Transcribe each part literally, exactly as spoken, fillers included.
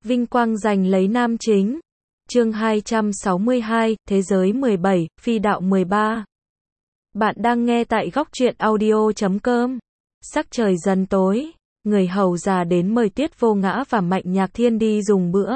Vinh quang giành lấy nam chính. Chương hai trăm sáu mươi hai, Thế giới mười bảy, Phi đạo mười ba. Bạn đang nghe tại góc truyện audio chấm com. Sắc trời dần tối, người hầu già đến mời Tiết Vô Ngã và Mạnh Nhạc Thiên đi dùng bữa.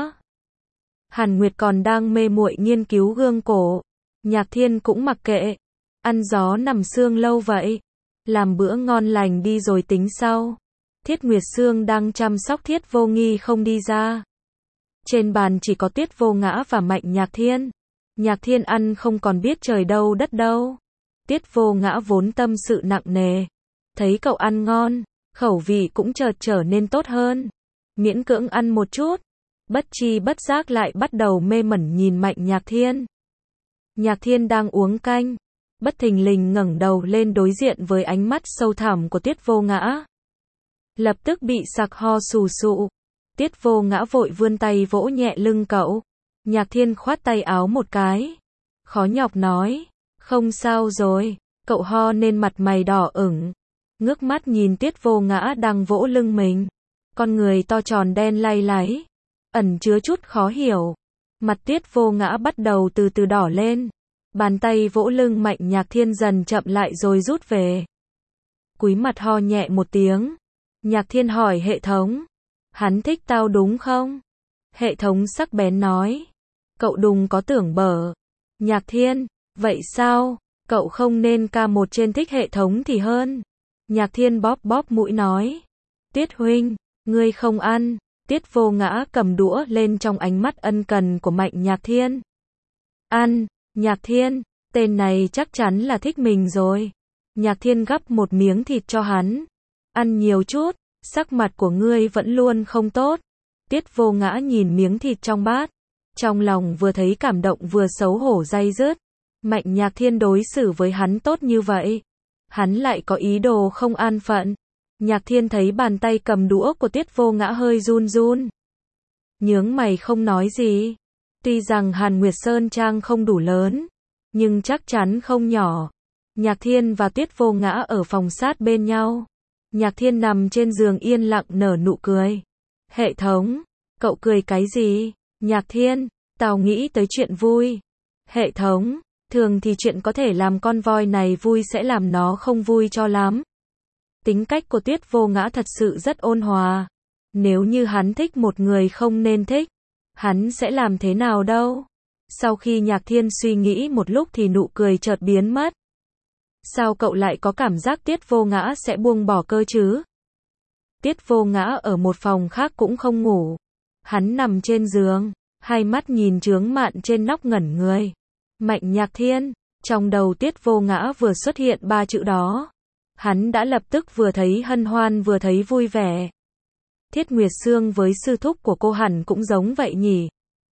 Hàn Nguyệt còn đang mê muội nghiên cứu gương cổ. Nhạc Thiên cũng mặc kệ. Ăn gió nằm sương lâu vậy. Làm bữa ngon lành đi rồi tính sau. Thiết Nguyệt Sương đang chăm sóc Thiết Vô Nghi không đi ra. Trên bàn chỉ có Tiết Vô Ngã và Mạnh Nhạc Thiên. Nhạc Thiên ăn không còn biết trời đâu đất đâu. Tiết Vô Ngã vốn tâm sự nặng nề. Thấy cậu ăn ngon, khẩu vị cũng chợt trở nên tốt hơn. Miễn cưỡng ăn một chút. Bất chi bất giác lại bắt đầu mê mẩn nhìn Mạnh Nhạc Thiên. Nhạc Thiên đang uống canh. Bất thình lình ngẩng đầu lên đối diện với ánh mắt sâu thẳm của Tiết Vô Ngã. Lập tức bị sặc ho sù sụ. Tiết Vô Ngã vội vươn tay vỗ nhẹ lưng cậu. Nhạc Thiên khoát tay áo một cái. Khó nhọc nói. Không sao rồi. Cậu ho nên mặt mày đỏ ửng. Ngước mắt nhìn Tiết Vô Ngã đang vỗ lưng mình. Con người to tròn đen lay láy. Ẩn chứa chút khó hiểu. Mặt Tiết Vô Ngã bắt đầu từ từ đỏ lên. Bàn tay vỗ lưng Mạnh Nhạc Thiên dần chậm lại rồi rút về. Cúi mặt ho nhẹ một tiếng. Nhạc Thiên hỏi hệ thống. Hắn thích tao đúng không? Hệ thống sắc bén nói. Cậu đừng có tưởng bở. Nhạc Thiên, vậy sao? Cậu không nên ca một trên thích hệ thống thì hơn. Nhạc Thiên bóp bóp mũi nói. Tiết huynh, ngươi không ăn. Tiết Vô Ngã cầm đũa lên trong ánh mắt ân cần của Mạnh Nhạc Thiên. Ăn, Nhạc Thiên, tên này chắc chắn là thích mình rồi. Nhạc Thiên gắp một miếng thịt cho hắn. Ăn nhiều chút, sắc mặt của ngươi vẫn luôn không tốt. Tiết Vô Ngã nhìn miếng thịt trong bát. Trong lòng vừa thấy cảm động vừa xấu hổ day dứt. Mạnh Nhạc Thiên đối xử với hắn tốt như vậy. Hắn lại có ý đồ không an phận. Nhạc Thiên thấy bàn tay cầm đũa của Tiết Vô Ngã hơi run run. Nhướng mày không nói gì. Tuy rằng Hàn Nguyệt Sơn Trang không đủ lớn, nhưng chắc chắn không nhỏ. Nhạc Thiên và Tiết Vô Ngã ở phòng sát bên nhau. Nhạc Thiên nằm trên giường yên lặng nở nụ cười. Hệ thống, cậu cười cái gì? Nhạc Thiên, tao nghĩ tới chuyện vui. Hệ thống, thường thì chuyện có thể làm con voi này vui sẽ làm nó không vui cho lắm. Tính cách của Tiết Vô Ngã thật sự rất ôn hòa. Nếu như hắn thích một người không nên thích, hắn sẽ làm thế nào đâu? Sau khi Nhạc Thiên suy nghĩ một lúc thì nụ cười chợt biến mất. Sao cậu lại có cảm giác Tiết Vô Ngã sẽ buông bỏ cơ chứ? Tiết Vô Ngã ở một phòng khác cũng không ngủ. Hắn nằm trên giường, hai mắt nhìn chướng mạn trên nóc ngẩn người. Mạnh Nhạc Thiên, trong đầu Tiết Vô Ngã vừa xuất hiện ba chữ đó. Hắn đã lập tức vừa thấy hân hoan vừa thấy vui vẻ. Thiết Nguyệt Sương với sư thúc của cô hẳn cũng giống vậy nhỉ?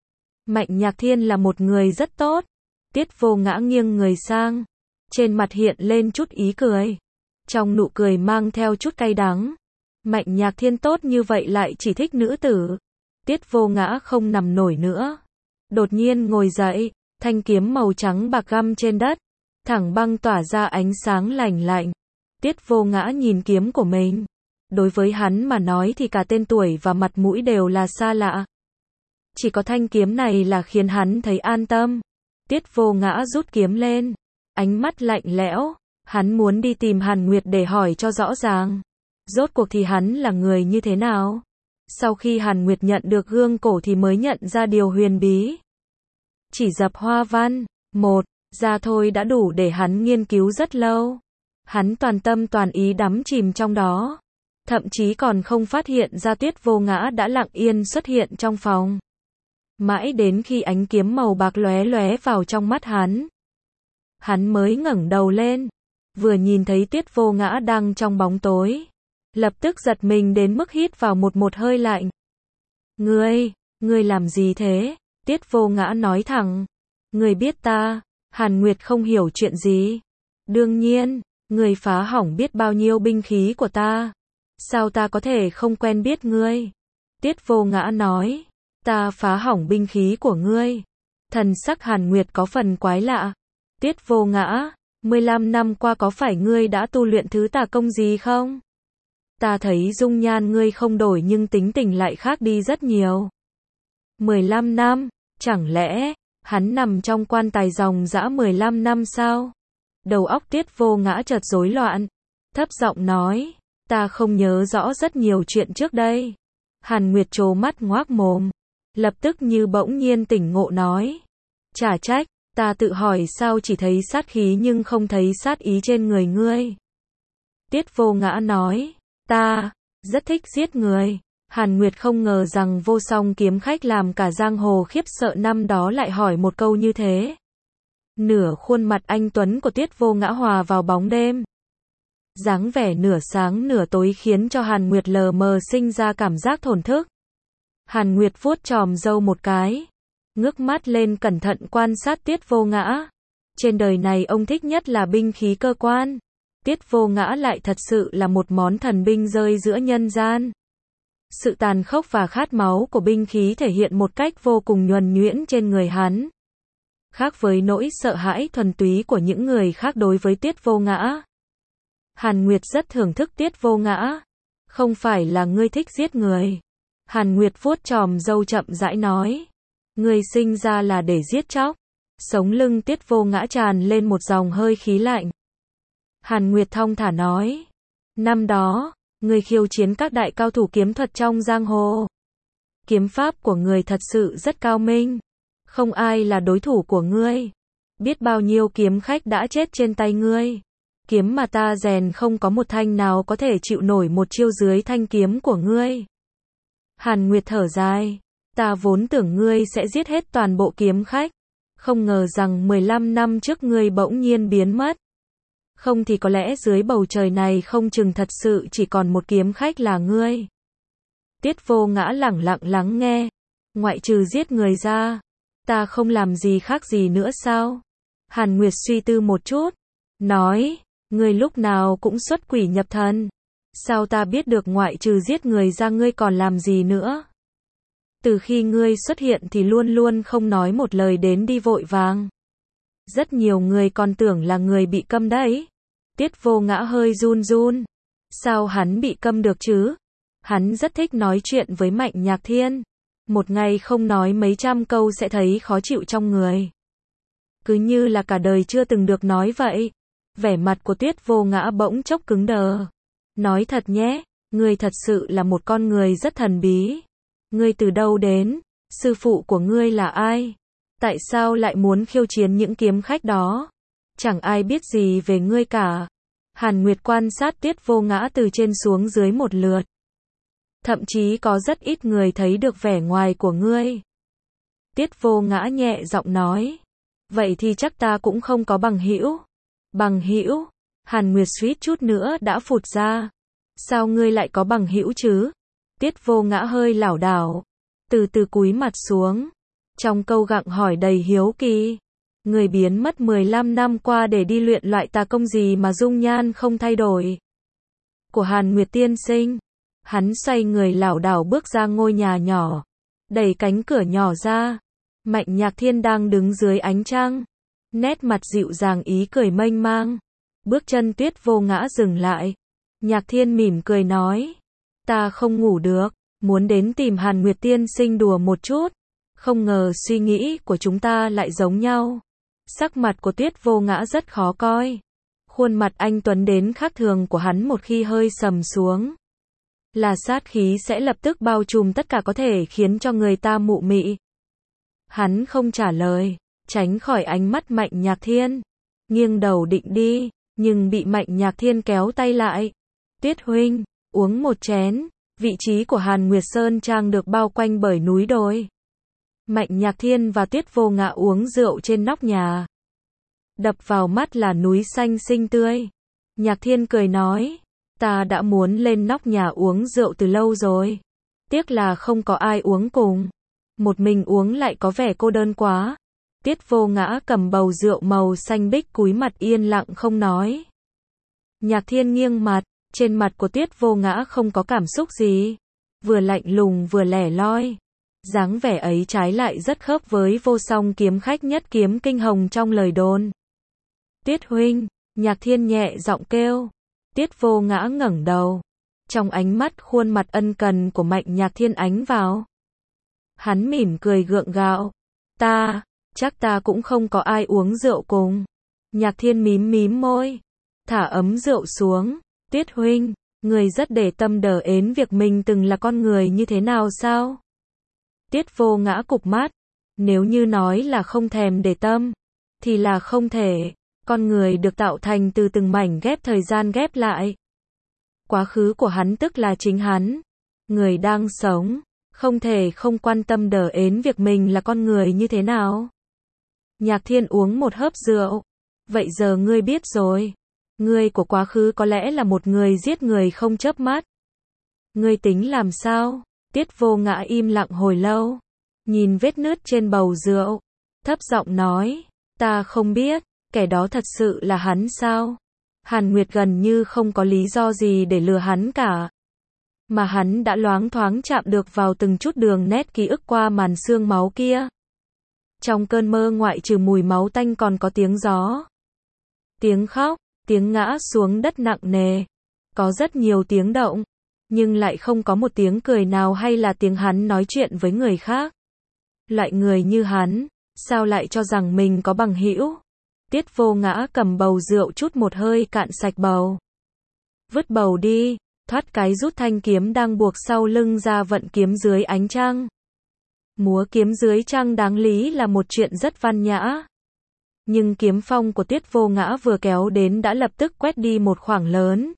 Mạnh Nhạc Thiên là một người rất tốt. Tiết Vô Ngã nghiêng người sang. Trên mặt hiện lên chút ý cười. Trong nụ cười mang theo chút cay đắng. Mạnh Nhạc Thiên tốt như vậy lại chỉ thích nữ tử. Tiết Vô Ngã không nằm nổi nữa. Đột nhiên ngồi dậy, thanh kiếm màu trắng bạc găm trên đất. Thẳng băng tỏa ra ánh sáng lành lạnh. Tiết Vô Ngã nhìn kiếm của mình. Đối với hắn mà nói thì cả tên tuổi và mặt mũi đều là xa lạ. Chỉ có thanh kiếm này là khiến hắn thấy an tâm. Tiết Vô Ngã rút kiếm lên. Ánh mắt lạnh lẽo. Hắn muốn đi tìm Hàn Nguyệt để hỏi cho rõ ràng. Rốt cuộc thì hắn là người như thế nào? Sau khi Hàn Nguyệt nhận được gương cổ thì mới nhận ra điều huyền bí. Chỉ dập hoa văn, một, ra thôi đã đủ để hắn nghiên cứu rất lâu. Hắn toàn tâm toàn ý đắm chìm trong đó. Thậm chí còn không phát hiện ra Tiết Vô Ngã đã lặng yên xuất hiện trong phòng. Mãi đến khi ánh kiếm màu bạc lóe lóe vào trong mắt hắn. Hắn mới ngẩng đầu lên. Vừa nhìn thấy Tiết Vô Ngã đang trong bóng tối. Lập tức giật mình đến mức hít vào một một hơi lạnh. Ngươi, ngươi làm gì thế? Tiết Vô Ngã nói thẳng. Ngươi biết ta, Hàn Nguyệt không hiểu chuyện gì. Đương nhiên, ngươi phá hỏng biết bao nhiêu binh khí của ta. Sao ta có thể không quen biết ngươi? Tiết Vô Ngã nói. Ta phá hỏng binh khí của ngươi. Thần sắc Hàn Nguyệt có phần quái lạ. Tiết Vô Ngã, mười lăm năm qua có phải ngươi đã tu luyện thứ tà công gì không? Ta thấy dung nhan ngươi không đổi nhưng tính tình lại khác đi rất nhiều. mười lăm năm, chẳng lẽ, hắn nằm trong quan tài ròng rã mười lăm năm sao? Đầu óc Tiết Vô Ngã chợt rối loạn, thấp giọng nói, ta không nhớ rõ rất nhiều chuyện trước đây. Hàn Nguyệt trố mắt ngoác mồm, lập tức như bỗng nhiên tỉnh ngộ nói, chả trách, ta tự hỏi sao chỉ thấy sát khí nhưng không thấy sát ý trên người ngươi. Tiết Vô Ngã nói, ta rất thích giết người. Hàn Nguyệt không ngờ rằng Vô Song kiếm khách làm cả giang hồ khiếp sợ năm đó lại hỏi một câu như thế. Nửa khuôn mặt anh tuấn của Tiết Vô Ngã hòa vào bóng đêm. Dáng vẻ nửa sáng nửa tối khiến cho Hàn Nguyệt lờ mờ sinh ra cảm giác thổn thức. Hàn Nguyệt vuốt chòm râu một cái, ngước mắt lên cẩn thận quan sát Tiết Vô Ngã. Trên đời này ông thích nhất là binh khí cơ quan. Tiết Vô Ngã lại thật sự là một món thần binh rơi giữa nhân gian. Sự tàn khốc và khát máu của binh khí thể hiện một cách vô cùng nhuần nhuyễn trên người hắn. Khác với nỗi sợ hãi thuần túy của những người khác đối với Tiết Vô Ngã. Hàn Nguyệt rất thưởng thức Tiết Vô Ngã. Không phải là ngươi thích giết người. Hàn Nguyệt vuốt chòm râu chậm rãi nói. Ngươi sinh ra là để giết chóc. Sống lưng Tiết Vô Ngã tràn lên một dòng hơi khí lạnh. Hàn Nguyệt thong thả nói. Năm đó, ngươi khiêu chiến các đại cao thủ kiếm thuật trong giang hồ. Kiếm pháp của ngươi thật sự rất cao minh. Không ai là đối thủ của ngươi. Biết bao nhiêu kiếm khách đã chết trên tay ngươi. Kiếm mà ta rèn không có một thanh nào có thể chịu nổi một chiêu dưới thanh kiếm của ngươi. Hàn Nguyệt thở dài. Ta vốn tưởng ngươi sẽ giết hết toàn bộ kiếm khách. Không ngờ rằng mười lăm năm trước ngươi bỗng nhiên biến mất. Không thì có lẽ dưới bầu trời này không chừng thật sự chỉ còn một kiếm khách là ngươi. Tiết Vô Ngã lẳng lặng lắng nghe. Ngoại trừ giết người ra, ta không làm gì khác gì nữa sao? Hàn Nguyệt suy tư một chút, nói, ngươi lúc nào cũng xuất quỷ nhập thần. Sao ta biết được ngoại trừ giết người ra ngươi còn làm gì nữa? Từ khi ngươi xuất hiện thì luôn luôn không nói một lời đến đi vội vàng. Rất nhiều người còn tưởng là người bị câm đấy. Tiết Vô Ngã hơi run run. Sao hắn bị câm được chứ? Hắn rất thích nói chuyện với Mạnh Nhạc Thiên. Một ngày không nói mấy trăm câu sẽ thấy khó chịu trong người. Cứ như là cả đời chưa từng được nói vậy. Vẻ mặt của Tiết Vô Ngã bỗng chốc cứng đờ. Nói thật nhé, ngươi thật sự là một con người rất thần bí. Ngươi từ đâu đến? Sư phụ của ngươi là ai? Tại sao lại muốn khiêu chiến những kiếm khách đó? Chẳng ai biết gì về ngươi cả. Hàn Nguyệt quan sát Tiết Vô Ngã từ trên xuống dưới một lượt. Thậm chí có rất ít người thấy được vẻ ngoài của ngươi. Tiết Vô Ngã nhẹ giọng nói. Vậy thì chắc ta cũng không có bằng hữu. Bằng hữu? Hàn Nguyệt suýt chút nữa đã phụt ra. Sao ngươi lại có bằng hữu chứ? Tiết Vô Ngã hơi lảo đảo, từ từ cúi mặt xuống. Trong câu gặng hỏi đầy hiếu kỳ. Người biến mất mười lăm năm qua để đi luyện loại tà công gì mà dung nhan không thay đổi? Của Hàn Nguyệt tiên sinh. Hắn xoay người lảo đảo bước ra ngôi nhà nhỏ. Đẩy cánh cửa nhỏ ra. Mạnh Nhạc Thiên đang đứng dưới ánh trăng. Nét mặt dịu dàng ý cười mênh mang. Bước chân Tiết Vô Ngã dừng lại. Nhạc Thiên mỉm cười nói. Ta không ngủ được. Muốn đến tìm Hàn Nguyệt tiên sinh đùa một chút. Không ngờ suy nghĩ của chúng ta lại giống nhau. Sắc mặt của Tiết Vô Ngã rất khó coi. Khuôn mặt anh tuấn đến khác thường của hắn một khi hơi sầm xuống. Là sát khí sẽ lập tức bao trùm tất cả có thể khiến cho người ta mụ mị. Hắn không trả lời, tránh khỏi ánh mắt Mạnh Nhạc Thiên. Nghiêng đầu định đi, nhưng bị Mạnh Nhạc Thiên kéo tay lại. Tiết huynh, uống một chén. Vị trí của Hàn Nguyệt Sơn Trang được bao quanh bởi núi đồi. Mạnh Nhạc Thiên và Tiết Vô Ngã uống rượu trên nóc nhà. Đập vào mắt là núi xanh xinh tươi. Nhạc Thiên cười nói, ta đã muốn lên nóc nhà uống rượu từ lâu rồi. Tiếc là không có ai uống cùng. Một mình uống lại có vẻ cô đơn quá. Tiết Vô Ngã cầm bầu rượu màu xanh biếc cúi mặt yên lặng không nói. Nhạc Thiên nghiêng mặt, trên mặt của Tiết Vô Ngã không có cảm xúc gì. Vừa lạnh lùng vừa lẻ loi. Dáng vẻ ấy trái lại rất khớp với Vô Song kiếm khách nhất kiếm kinh hồng trong lời đồn. Tiết huynh, Nhạc Thiên nhẹ giọng kêu. Tiết Vô Ngã ngẩng đầu. Trong ánh mắt khuôn mặt ân cần của Mạnh Nhạc Thiên ánh vào. Hắn mỉm cười gượng gạo. Ta, chắc ta cũng không có ai uống rượu cùng. Nhạc Thiên mím mím môi. Thả ấm rượu xuống. Tiết huynh, người rất để tâm đờ ến việc mình từng là con người như thế nào sao? Tiết Vô Ngã cụp mắt. Nếu như nói là không thèm để tâm, thì là không thể. Con người được tạo thành từ từng mảnh ghép thời gian ghép lại. Quá khứ của hắn tức là chính hắn. Người đang sống, không thể không quan tâm đờ ến việc mình là con người như thế nào. Nhạc Thiên uống một hớp rượu. Vậy giờ ngươi biết rồi. Ngươi của quá khứ có lẽ là một người giết người không chớp mắt. Ngươi tính làm sao? Tiết Vô Ngã im lặng hồi lâu. Nhìn vết nứt trên bầu rượu. Thấp giọng nói. Ta không biết. Kẻ đó thật sự là hắn sao? Hàn Nguyệt gần như không có lý do gì để lừa hắn cả. Mà hắn đã loáng thoáng chạm được vào từng chút đường nét ký ức qua màn sương máu kia. Trong cơn mơ ngoại trừ mùi máu tanh còn có tiếng gió. Tiếng khóc, tiếng ngã xuống đất nặng nề. Có rất nhiều tiếng động. Nhưng lại không có một tiếng cười nào hay là tiếng hắn nói chuyện với người khác. Loại người như hắn, sao lại cho rằng mình có bằng hữu? Tiết Vô Ngã cầm bầu rượu chút một hơi cạn sạch bầu. Vứt bầu đi, thoát cái rút thanh kiếm đang buộc sau lưng ra vận kiếm dưới ánh trăng. Múa kiếm dưới trăng đáng lý là một chuyện rất văn nhã. Nhưng kiếm phong của Tiết Vô Ngã vừa kéo đến đã lập tức quét đi một khoảng lớn.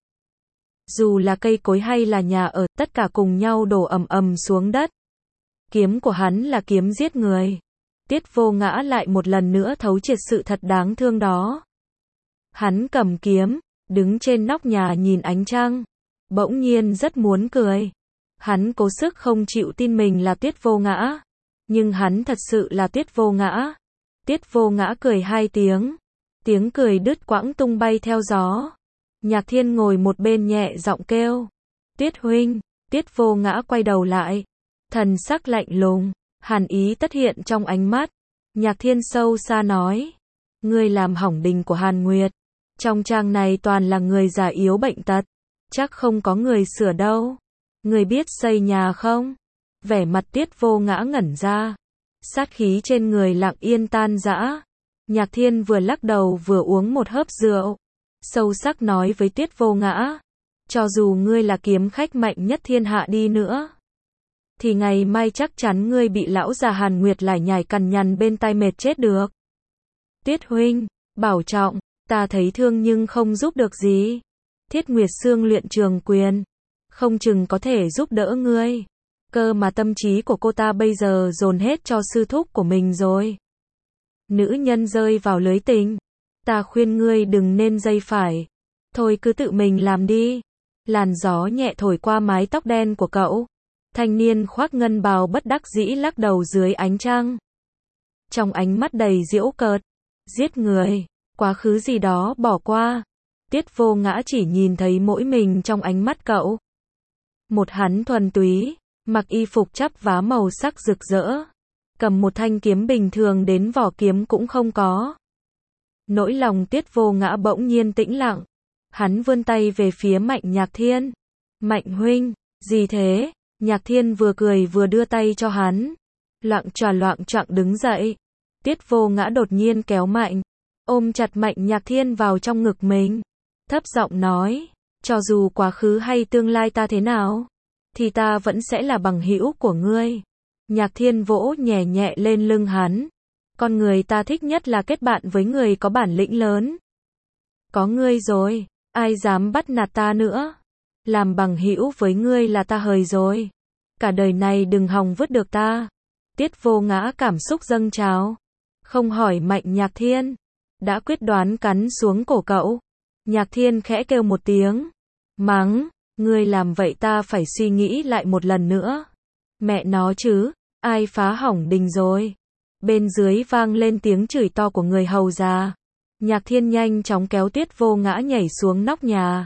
Dù là cây cối hay là nhà ở, tất cả cùng nhau đổ ầm ầm xuống đất. Kiếm của hắn là kiếm giết người. Tiết Vô Ngã lại một lần nữa thấu triệt sự thật đáng thương đó. Hắn cầm kiếm, đứng trên nóc nhà nhìn ánh trăng. Bỗng nhiên rất muốn cười. Hắn cố sức không chịu tin mình là Tiết Vô Ngã. Nhưng hắn thật sự là Tiết Vô Ngã. Tiết Vô Ngã cười hai tiếng. Tiếng cười đứt quãng tung bay theo gió. Nhạc Thiên ngồi một bên nhẹ giọng kêu. Tiết huynh. Tiết Vô Ngã quay đầu lại. Thần sắc lạnh lùng. Hàn ý tất hiện trong ánh mắt. Nhạc Thiên sâu xa nói. Ngươi làm hỏng đình của Hàn Nguyệt. Trong trang này toàn là người già yếu bệnh tật. Chắc không có người sửa đâu. Ngươi biết xây nhà không? Vẻ mặt Tiết Vô Ngã ngẩn ra. Sát khí trên người lặng yên tan rã. Nhạc Thiên vừa lắc đầu vừa uống một hớp rượu. Sâu sắc nói với Tiết Vô Ngã. Cho dù ngươi là kiếm khách mạnh nhất thiên hạ đi nữa. Thì ngày mai chắc chắn ngươi bị lão già Hàn Nguyệt lải nhải cằn nhằn bên tai mệt chết được. Tiết huynh, bảo trọng, ta thấy thương nhưng không giúp được gì. Thiết Nguyệt Sương luyện trường quyền. Không chừng có thể giúp đỡ ngươi. Cơ mà tâm trí của cô ta bây giờ dồn hết cho sư thúc của mình rồi. Nữ nhân rơi vào lưới tình. Ta khuyên ngươi đừng nên dây phải. Thôi cứ tự mình làm đi. Làn gió nhẹ thổi qua mái tóc đen của cậu. Thanh niên khoác ngân bào bất đắc dĩ lắc đầu dưới ánh trăng. Trong ánh mắt đầy giễu cợt. Giết người. Quá khứ gì đó bỏ qua. Tiết Vô Ngã chỉ nhìn thấy mỗi mình trong ánh mắt cậu. Một hắn thuần túy. Mặc y phục chắp vá màu sắc rực rỡ. Cầm một thanh kiếm bình thường đến vỏ kiếm cũng không có. Nỗi lòng Tiết Vô Ngã bỗng nhiên tĩnh lặng. Hắn vươn tay về phía Mạnh Nhạc Thiên. Mạnh huynh, gì thế? Nhạc Thiên vừa cười vừa đưa tay cho hắn. Loạng choạng loạng choạng đứng dậy. Tiết Vô Ngã đột nhiên kéo Mạnh. Ôm chặt Mạnh Nhạc Thiên vào trong ngực mình. Thấp giọng nói. Cho dù quá khứ hay tương lai ta thế nào. Thì ta vẫn sẽ là bằng hữu của ngươi. Nhạc Thiên vỗ nhẹ nhẹ lên lưng hắn. Con người ta thích nhất là kết bạn với người có bản lĩnh lớn. Có ngươi rồi, ai dám bắt nạt ta nữa. Làm bằng hữu với ngươi là ta hời rồi. Cả đời này đừng hòng vứt được ta. Tiết Vô Ngã cảm xúc dâng trào. Không hỏi Mạnh Nhạc Thiên. Đã quyết đoán cắn xuống cổ cậu. Nhạc Thiên khẽ kêu một tiếng. Mắng, ngươi làm vậy ta phải suy nghĩ lại một lần nữa. Mẹ nó chứ, ai phá hỏng đình rồi. Bên dưới vang lên tiếng chửi to của người hầu già. Nhạc Thiên nhanh chóng kéo Tiết Vô Ngã nhảy xuống nóc nhà.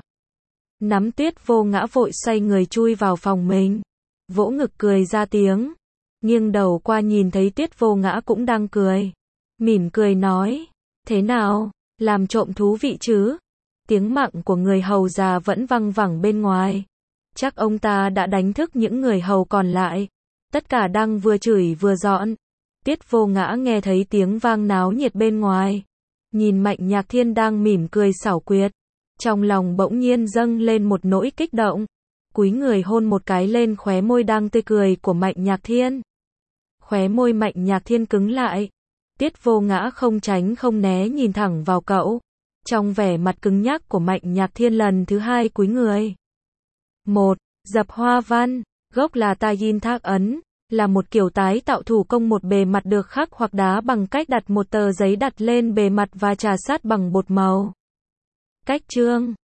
Nắm Tiết Vô Ngã vội xoay người chui vào phòng mình. Vỗ ngực cười ra tiếng. Nghiêng đầu qua nhìn thấy Tiết Vô Ngã cũng đang cười. Mỉm cười nói. Thế nào, làm trộm thú vị chứ? Tiếng mặng của người hầu già vẫn văng vẳng bên ngoài. Chắc ông ta đã đánh thức những người hầu còn lại. Tất cả đang vừa chửi vừa dọn. Tiết Vô Ngã nghe thấy tiếng vang náo nhiệt bên ngoài. Nhìn Mạnh Nhạc Thiên đang mỉm cười xảo quyệt. Trong lòng bỗng nhiên dâng lên một nỗi kích động. Cúi người hôn một cái lên khóe môi đang tươi cười của Mạnh Nhạc Thiên. Khóe môi Mạnh Nhạc Thiên cứng lại. Tiết Vô Ngã không tránh không né nhìn thẳng vào cậu. Trong vẻ mặt cứng nhắc của Mạnh Nhạc Thiên lần thứ hai cúi người. Một. Dập hoa văn. Gốc là ta yin thác ấn. Là một kiểu tái tạo thủ công một bề mặt được khắc hoặc đá bằng cách đặt một tờ giấy đặt lên bề mặt và trà sát bằng bột màu. Cách chương